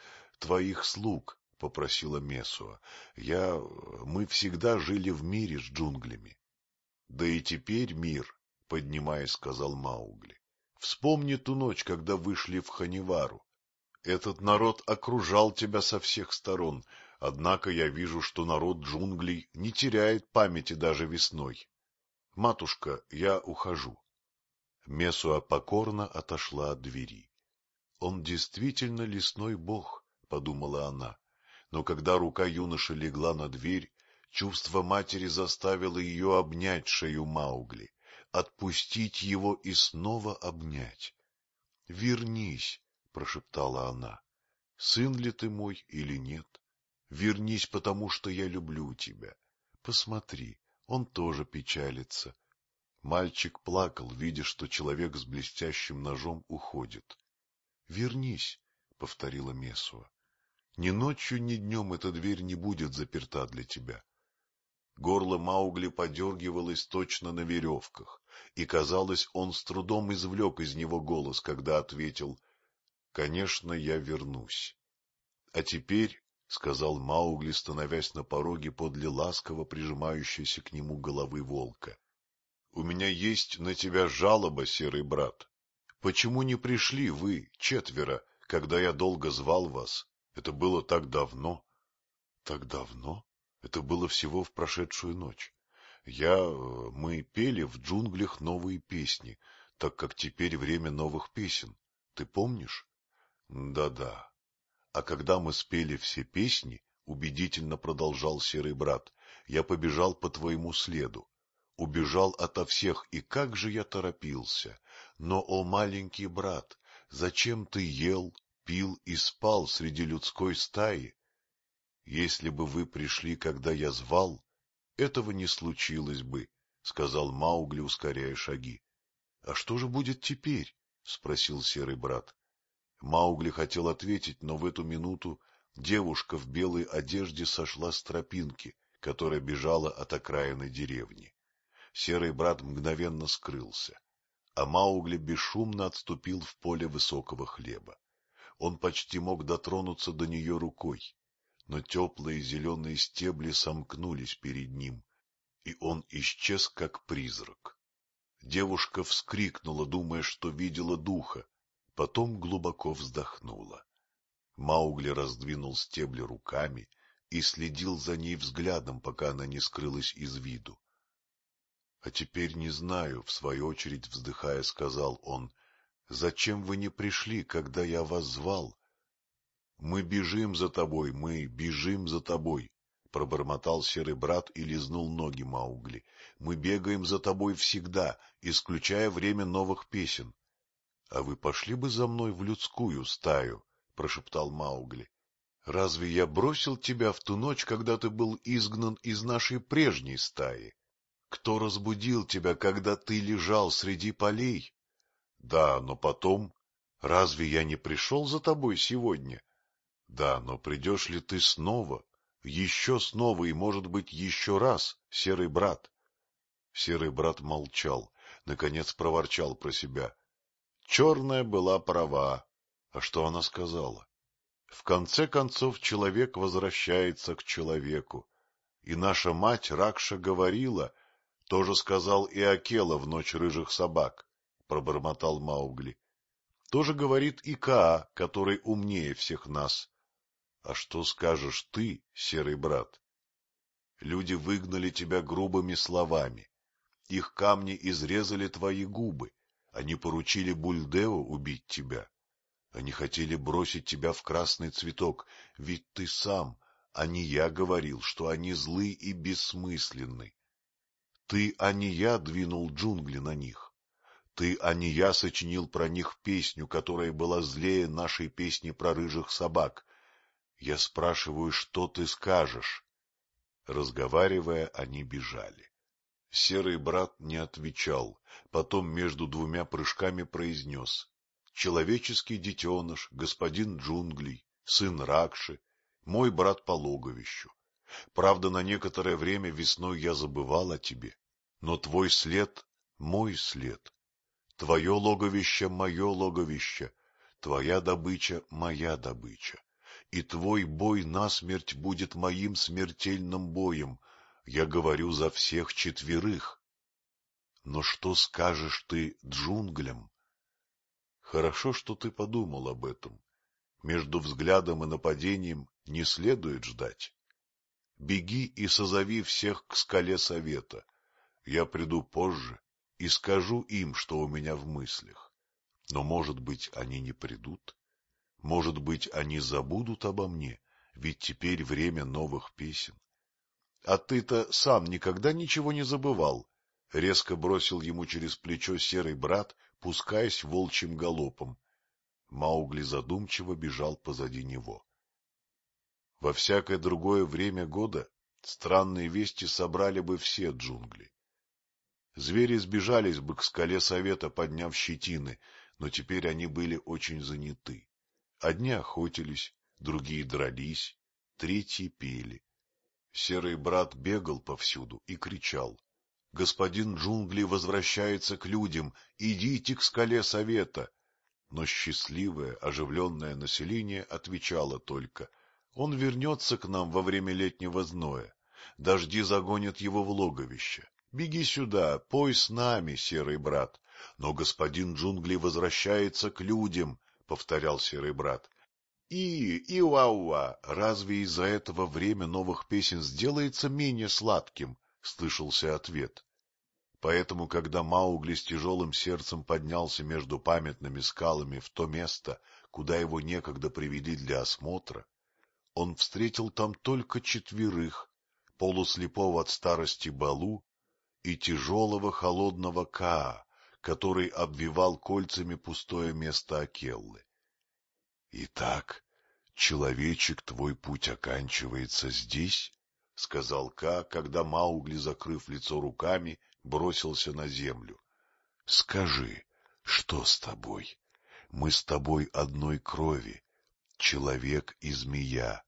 слуг, — попросила Мессуа. — Мы всегда жили в мире с джунглями. — Да и теперь мир, — поднимаясь, сказал Маугли. — Вспомни ту ночь, когда вышли в Ханивару. Этот народ окружал тебя со всех сторон, однако я вижу, что народ джунглей не теряет памяти даже весной. Матушка, я ухожу. Мессуа покорно отошла от двери. Он действительно лесной бог, — подумала она, но когда рука юноши легла на дверь, чувство матери заставило ее обнять шею Маугли, отпустить его и снова обнять. — Вернись, — прошептала она, — сын ли ты мой или нет? Вернись, потому что я люблю тебя. Посмотри, он тоже печалится. Мальчик плакал, видя, что человек с блестящим ножом уходит. — Вернись, — повторила Мессуа. — Ни ночью, ни днем эта дверь не будет заперта для тебя. Горло Маугли подергивалось точно на веревках, и, казалось, он с трудом извлек из него голос, когда ответил: — Конечно, я вернусь. — А теперь, — сказал Маугли, становясь на пороге подле ласково прижимающейся к нему головы волка, — у меня есть на тебя жалоба, серый брат. Почему не пришли вы, 4, когда я долго звал вас? Это было так давно. — Так давно? Это было всего в прошедшую ночь. Мы пели в джунглях новые песни, так как теперь время новых песен. Ты помнишь? Да-да. А когда мы спели все песни, — убедительно продолжал серый брат, — я побежал по твоему следу. Убежал ото всех, и как же я торопился! Но, о маленький брат, зачем ты ел, пил и спал среди людской стаи? Если бы вы пришли, когда я звал, этого не случилось бы, — сказал Маугли, ускоряя шаги. — А что же будет теперь? — спросил серый брат. Маугли хотел ответить, но в эту минуту девушка в белой одежде сошла с тропинки, которая бежала от окраины деревни. Серый брат мгновенно скрылся, а Маугли бесшумно отступил в поле высокого хлеба. Он почти мог дотронуться до нее рукой, но теплые зеленые стебли сомкнулись перед ним, и он исчез, как призрак. Девушка вскрикнула, думая, что видела духа, потом глубоко вздохнула. Маугли раздвинул стебли руками и следил за ней взглядом, пока она не скрылась из виду. — А теперь не знаю, — в свою очередь вздыхая, сказал он, — зачем вы не пришли, когда я вас звал? — Мы бежим за тобой, мы бежим за тобой, — пробормотал серый брат и лизнул ноги Маугли. — Мы бегаем за тобой всегда, исключая время новых песен. — А вы пошли бы за мной в людскую стаю? — прошептал Маугли. — Разве я бросил тебя в ту ночь, когда ты был изгнан из нашей прежней стаи? Кто разбудил тебя, когда ты лежал среди полей? Да, но потом... Разве я не пришел за тобой сегодня? Да, но придешь ли ты снова, еще снова и, может быть, еще раз, серый брат? Серый брат молчал, наконец проворчал про себя. Черная была права. А что она сказала? В конце концов, человек возвращается к человеку. И наша мать Ракша говорила, тоже сказал и Акела в ночь рыжих собак, — пробормотал Маугли. Тоже говорит и Каа, который умнее всех нас. А что скажешь ты, серый брат? Люди выгнали тебя грубыми словами. Их камни изрезали твои губы. Они поручили Бульдео убить тебя. Они хотели бросить тебя в красный цветок, ведь ты сам, а не я, говорил, что они злы и бессмысленны. Ты, а не я, двинул джунгли на них. Ты, а не я, сочинил про них песню, которая была злее нашей песни про рыжих собак. Я спрашиваю, что ты скажешь? Разговаривая, они бежали. Серый брат не отвечал, потом между двумя прыжками произнес: — Человеческий детеныш, господин джунглей, сын Ракши, мой брат по логовищу. Правда, на некоторое время весной я забывал о тебе, но твой след — мой след. Твое логовище — мое логовище, твоя добыча — моя добыча. И твой бой насмерть будет моим смертельным боем. Я говорю за всех четверых. Но что скажешь ты джунглям? Хорошо, что ты подумал об этом. Между взглядом и нападением не следует ждать. Беги и созови всех к скале совета. Я приду позже и скажу им, что у меня в мыслях. Но, может быть, они не придут? Может быть, они забудут обо мне, ведь теперь время новых песен. А ты-то сам никогда ничего не забывал? — резко бросил ему через плечо серый брат, пускаясь волчьим галопом. Маугли задумчиво бежал позади него. Во всякое другое время года странные вести собрали бы все джунгли. Звери сбежались бы к скале совета, подняв щетины, но теперь они были очень заняты. Одни охотились, другие дрались, третьи пели. Серый брат бегал повсюду и кричал: — Господин джунгли возвращается к людям, идите к скале совета. Но счастливое, оживленное население отвечало только: — Он вернется к нам во время летнего зноя. Дожди загонят его в логовище. Беги сюда, пой с нами, серый брат. Но господин джунгли возвращается к людям, — повторял серый брат. Иуауа, разве из-за этого время новых песен сделается менее сладким? — слышался ответ. Поэтому, когда Маугли с тяжелым сердцем поднялся между памятными скалами в то место, куда его некогда привели для осмотра, он встретил там только 4: полуслепого от старости Балу и тяжелого холодного Каа, который обвивал кольцами пустое место Акеллы. — Итак, человечек, твой путь оканчивается здесь? — сказал Каа, когда Маугли, закрыв лицо руками, бросился на землю. — Скажи, что с тобой? Мы с тобой одной крови, человек и змея.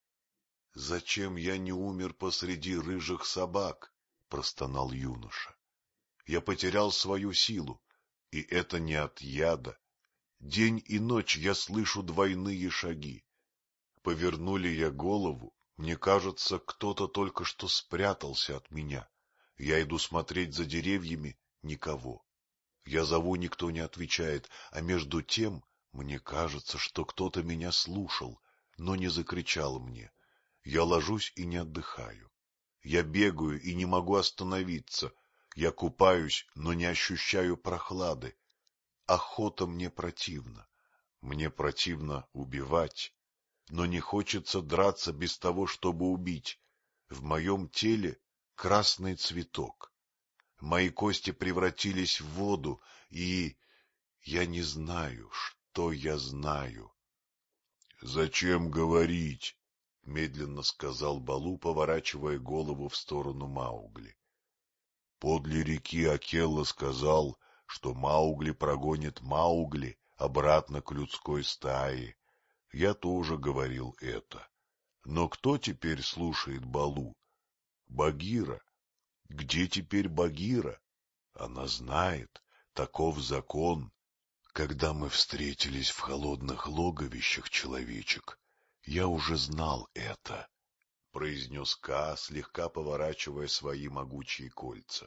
— Зачем я не умер посреди рыжих собак? — простонал юноша. — Я потерял свою силу, и это не от яда. День и ночь я слышу двойные шаги. Поверну ли я голову, мне кажется, кто-то только что спрятался от меня. Я иду смотреть за деревьями — никого. Я зову — никто не отвечает, а между тем мне кажется, что кто-то меня слушал, но не закричал мне. Я ложусь и не отдыхаю. Я бегаю и не могу остановиться. Я купаюсь, но не ощущаю прохлады. Охота мне противна. Мне противно убивать, но не хочется драться без того, чтобы убить. В моем теле красный цветок. Мои кости превратились в воду, и я не знаю, что я знаю. — Зачем говорить? — медленно сказал Балу, поворачивая голову в сторону Маугли. Подле реки Акелла сказал, что Маугли прогонит Маугли обратно к людской стае. Я тоже говорил это. Но кто теперь слушает Балу? Багира. Где теперь Багира? Она знает, таков закон. Когда мы встретились в холодных логовищах, человечек, я уже знал это, — произнес Каа, слегка поворачивая свои могучие кольца.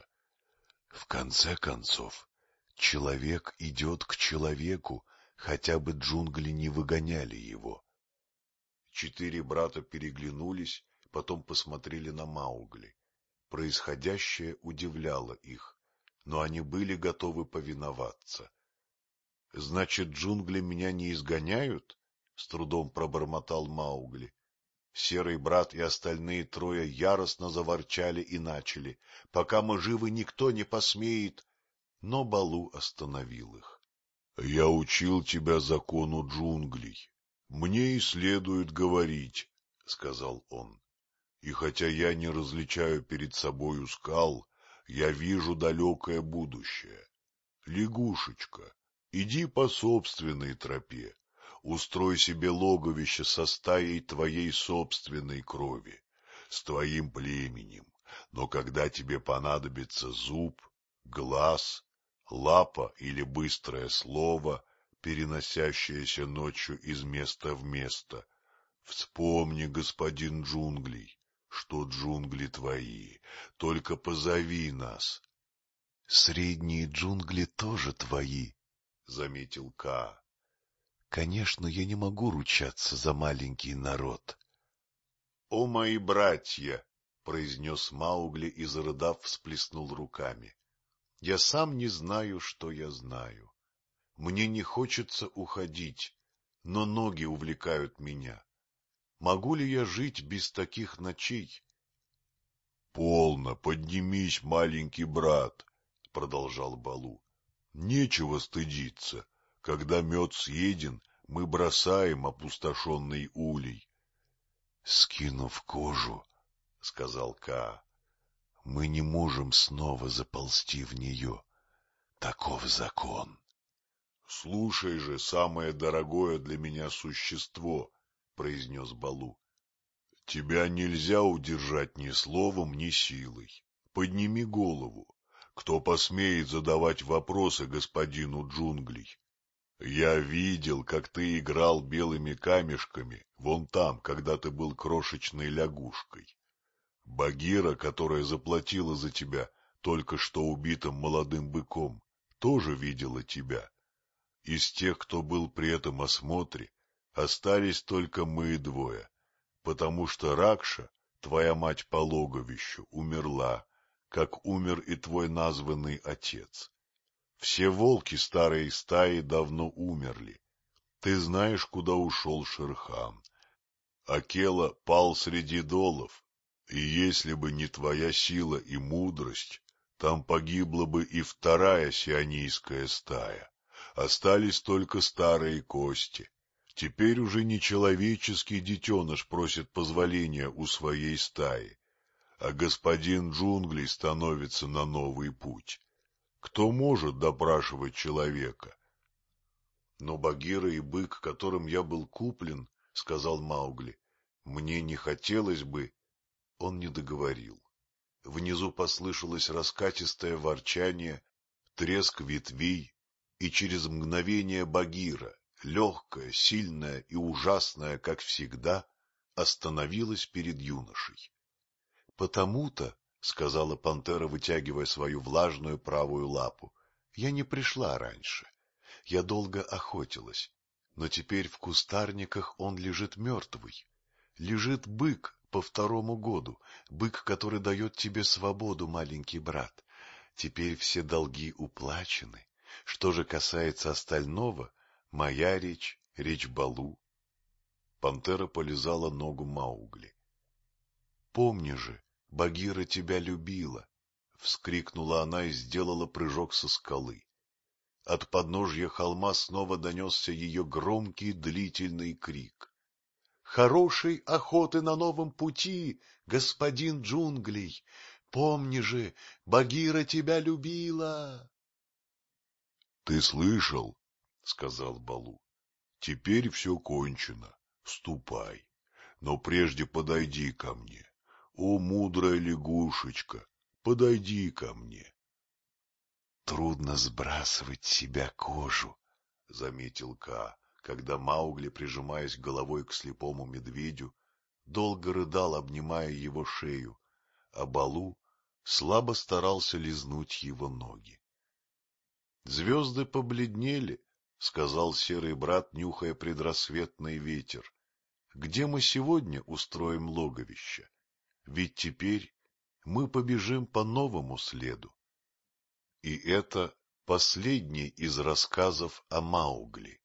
В конце концов, человек идет к человеку, хотя бы джунгли не выгоняли его. 4 брата переглянулись, потом посмотрели на Маугли. Происходящее удивляло их, но они были готовы повиноваться. — Значит, джунгли меня не изгоняют? — с трудом пробормотал Маугли. Серый брат и остальные 3 яростно заворчали и начали: — Пока мы живы, никто не посмеет. Но Балу остановил их. — Я учил тебя закону джунглей. Мне и следует говорить, — сказал он. И хотя я не различаю перед собою скал, я вижу далекое будущее. Лягушечка, иди по собственной тропе, устрой себе логовище со стаей твоей собственной крови, с твоим племенем, но когда тебе понадобится зуб, глаз, лапа или быстрое слово, переносящееся ночью из места в место, вспомни, господин джунглей, что джунгли твои, только позови нас. — Средние джунгли тоже твои, — заметил Каа. — Конечно, я не могу ручаться за маленький народ. — О, мои братья! — произнес Маугли и, зарыдав, всплеснул руками. — Я сам не знаю, что я знаю. Мне не хочется уходить, но ноги увлекают меня. Могу ли я жить без таких ночей? — Полно, поднимись, маленький брат, — продолжал Балу. — Нечего стыдиться. Когда мед съеден, мы бросаем опустошенный улей. — Скинув кожу, — сказал Каа, — мы не можем снова заползти в нее. Таков закон. — Слушай же, самое дорогое для меня существо, — произнес Балу. — Тебя нельзя удержать ни словом, ни силой. Подними голову. Кто посмеет задавать вопросы господину джунглей? Я видел, как ты играл белыми камешками вон там, когда ты был крошечной лягушкой. Багира, которая заплатила за тебя только что убитым молодым быком, тоже видела тебя. Из тех, кто был при этом осмотре, остались только мы 2, потому что Ракша, твоя мать по логовищу, умерла, как умер и твой названный отец. Все волки старой стаи давно умерли. Ты знаешь, куда ушел Шер-хан. Акела пал среди долов, и если бы не твоя сила и мудрость, там погибла бы и вторая сионийская стая. Остались только старые кости. Теперь уже нечеловеческий детеныш просит позволения у своей стаи, а господин джунглей становится на новый путь. Кто может допрашивать человека? — Но Багира и бык, которым я был куплен, — сказал Маугли, — мне не хотелось бы... Он не договорил. Внизу послышалось раскатистое ворчание, треск ветвей, и через мгновение Багира, легкая, сильная и ужасная, как всегда, остановилась перед юношей. — Потому-то, — сказала пантера, вытягивая свою влажную правую лапу, — я не пришла раньше. Я долго охотилась, но теперь в кустарниках он лежит мертвый. Лежит бык по 2-му году, бык, который дает тебе свободу, маленький брат. Теперь все долги уплачены. Что же касается остального, моя речь — речь Балу. Пантера полизала ногу Маугли. — Помни же, Багира тебя любила! — вскрикнула она и сделала прыжок со скалы. От подножья холма снова донесся ее громкий длительный крик. — Хорошей охоты на новом пути, господин джунглей! Помни же, Багира тебя любила! — Ты слышал? — сказал Балу. — Теперь все кончено. Ступай. Но прежде подойди ко мне. О, мудрая лягушечка, подойди ко мне. — Трудно сбрасывать с себя кожу, — заметил Ка, когда Маугли, прижимаясь головой к слепому медведю, долго рыдал, обнимая его шею, а Балу слабо старался лизнуть его ноги. — Звезды побледнели, — сказал серый брат, нюхая предрассветный ветер. — Где мы сегодня устроим логовище? Ведь теперь мы побежим по новому следу. И это последний из рассказов о Маугли.